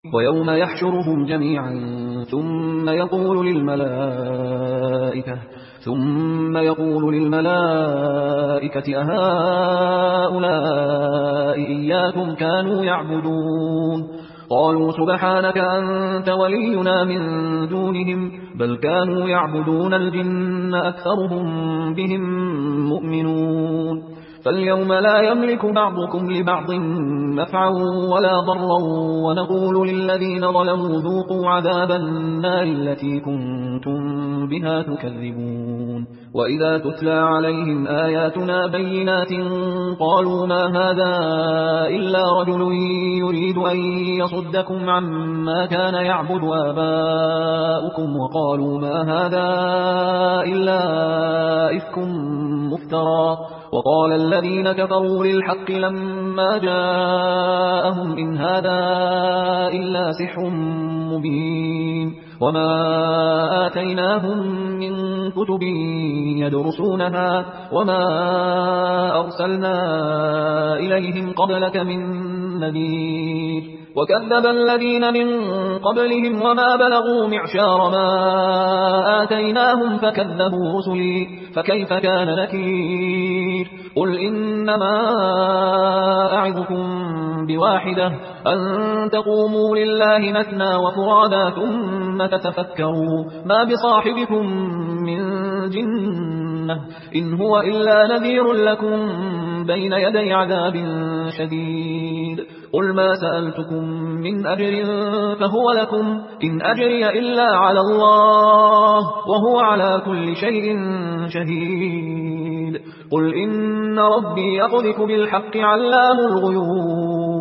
ويوم يحشرهم جميعا ثم يقول للملائكة أهؤلاء إياكم كانوا يعبدون قالوا سبحانك أنت ولينا من دونهم بل كانوا يعبدون الجن أكثرهم بهم مؤمنون فاليوم لا يملك بعضكم لبعض نفعا ولا ضرا ونقول للذين ظلموا ذوقوا عذاب النار التي كنتم بها تكذبون وإذا تتلى عليهم آياتنا بينات قالوا ما هذا إلا رجل يريد أن يصدكم عما كان يعبد آباؤكم وقالوا ما هذا إلا إفك مفترى وقال الذين كفروا للحق لما جاءهم إن هذا إلا سحر مبين وما آتيناهم من كتب يدرسونها وما أرسلنا إليهم قبلك من نذير وكذب الذين من قبلهم وما بلغوا معشار ما آتيناهم فكذبوا رسلي فكيف كان نكير قل إنما أعظكم بواحدة أن تقوموا لله مثنى وفرادا ثم تتفكروا ما بصاحبكم من جنة إن هو إلا نذير لكم بين يدي عذاب شديد قل ما سألتكم من أجر فهو لكم إن أجري إلا على الله وهو على كل شيء شهيد قل إن ربي يقذف بالحق علام الغيوب